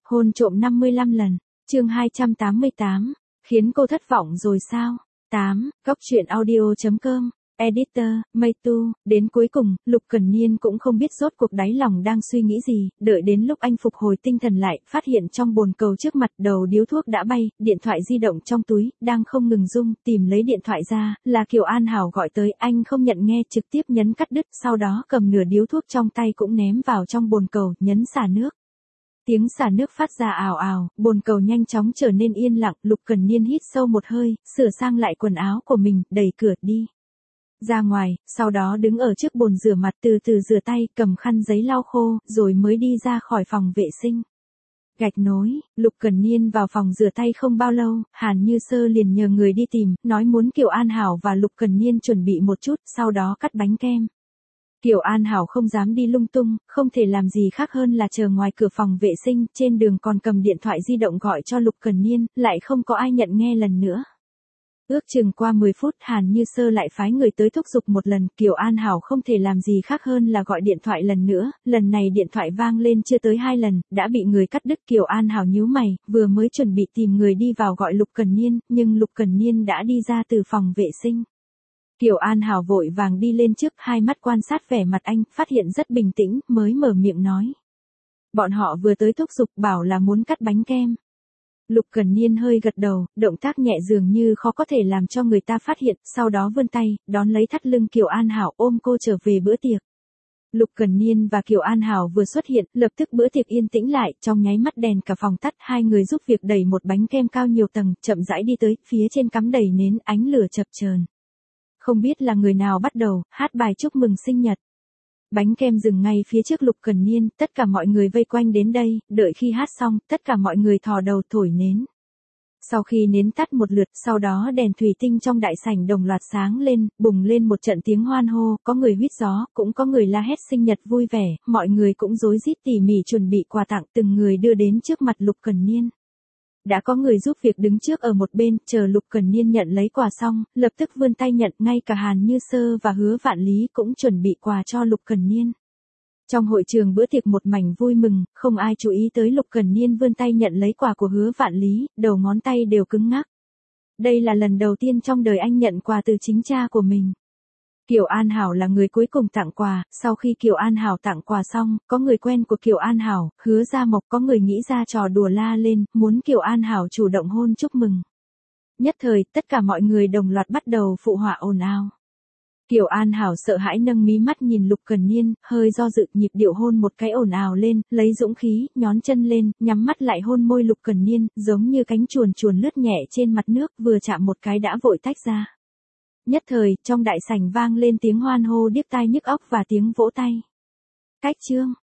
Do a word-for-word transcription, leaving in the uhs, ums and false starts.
Hôn trộm năm mươi lăm lần, chương hai trăm tám mươi tám, khiến cô thất vọng rồi sao? tám, góc truyện audio chấm com, editor, Mây Tu, đến cuối cùng, Lục Cẩn Niên cũng không biết rốt cuộc đáy lòng đang suy nghĩ gì, đợi đến lúc anh phục hồi tinh thần lại, phát hiện trong bồn cầu trước mặt đầu điếu thuốc đã bay, điện thoại di động trong túi, đang không ngừng rung, tìm lấy điện thoại ra, là Kiều An Hảo gọi tới, anh không nhận nghe, trực tiếp nhấn cắt đứt, sau đó cầm nửa điếu thuốc trong tay cũng ném vào trong bồn cầu, nhấn xả nước. Tiếng xả nước phát ra ào ào, bồn cầu nhanh chóng trở nên yên lặng, Lục Cẩn Niên hít sâu một hơi, sửa sang lại quần áo của mình, đẩy cửa đi ra ngoài, sau đó đứng ở trước bồn rửa mặt từ từ rửa tay, cầm khăn giấy lau khô, rồi mới đi ra khỏi phòng vệ sinh. Gạch nối, Lục Cẩn Niên vào phòng rửa tay không bao lâu, Hàn Như Sơ liền nhờ người đi tìm, nói muốn Kiều An Hảo và Lục Cẩn Niên chuẩn bị một chút, sau đó cắt bánh kem. Kiều An Hảo không dám đi lung tung, không thể làm gì khác hơn là chờ ngoài cửa phòng vệ sinh, trên đường còn cầm điện thoại di động gọi cho Lục Cẩn Niên, lại không có ai nhận nghe lần nữa. Ước chừng qua mười phút, Hàn Như Sơ lại phái người tới thúc giục một lần, Kiều An Hảo không thể làm gì khác hơn là gọi điện thoại lần nữa, lần này điện thoại vang lên chưa tới hai lần, đã bị người cắt đứt. Kiều An Hảo nhíu mày, vừa mới chuẩn bị tìm người đi vào gọi Lục Cẩn Niên, nhưng Lục Cẩn Niên đã đi ra từ phòng vệ sinh. Kiều An Hảo vội vàng đi lên trước, hai mắt quan sát vẻ mặt anh, phát hiện rất bình tĩnh, mới mở miệng nói. Bọn họ vừa tới thúc giục bảo là muốn cắt bánh kem. Lục Cẩn Niên hơi gật đầu, động tác nhẹ dường như khó có thể làm cho người ta phát hiện, sau đó vươn tay, đón lấy thắt lưng Kiều An Hảo ôm cô trở về bữa tiệc. Lục Cẩn Niên và Kiều An Hảo vừa xuất hiện, lập tức bữa tiệc yên tĩnh lại, trong nháy mắt đèn cả phòng tắt, hai người giúp việc đẩy một bánh kem cao nhiều tầng, chậm rãi đi tới, phía trên cắm đầy nến, ánh lửa chập chờn. Không biết là người nào bắt đầu, hát bài chúc mừng sinh nhật. Bánh kem dừng ngay phía trước Lục Cẩn Niên, tất cả mọi người vây quanh đến đây, đợi khi hát xong, tất cả mọi người thò đầu thổi nến. Sau khi nến tắt một lượt, sau đó đèn thủy tinh trong đại sảnh đồng loạt sáng lên, bùng lên một trận tiếng hoan hô, có người huýt gió, cũng có người la hét sinh nhật vui vẻ, mọi người cũng rối rít tỉ mỉ chuẩn bị quà tặng từng người đưa đến trước mặt Lục Cẩn Niên. Đã có người giúp việc đứng trước ở một bên, chờ Lục Cẩn Niên nhận lấy quà xong, lập tức vươn tay nhận, ngay cả Hàn Như Sơ và Hứa Vạn Lý cũng chuẩn bị quà cho Lục Cẩn Niên. Trong hội trường bữa tiệc một mảnh vui mừng, không ai chú ý tới Lục Cẩn Niên vươn tay nhận lấy quà của Hứa Vạn Lý, đầu ngón tay đều cứng ngắc. Đây là lần đầu tiên trong đời anh nhận quà từ chính cha của mình. Kiều An Hảo là người cuối cùng tặng quà, sau khi Kiều An Hảo tặng quà xong, có người quen của Kiều An Hảo, Hứa Gia Mộc, có người nghĩ ra trò đùa la lên, muốn Kiều An Hảo chủ động hôn chúc mừng. Nhất thời, tất cả mọi người đồng loạt bắt đầu phụ họa ồn ào. Kiều An Hảo sợ hãi nâng mí mắt nhìn Lục Cẩn Niên, hơi do dự, nhịp điệu hôn một cái ồn ào lên, lấy dũng khí, nhón chân lên, nhắm mắt lại hôn môi Lục Cẩn Niên, giống như cánh chuồn chuồn lướt nhẹ trên mặt nước, vừa chạm một cái đã vội tách ra. Nhất thời, trong đại sảnh vang lên tiếng hoan hô điếc tai nhức óc và tiếng vỗ tay. Cách chương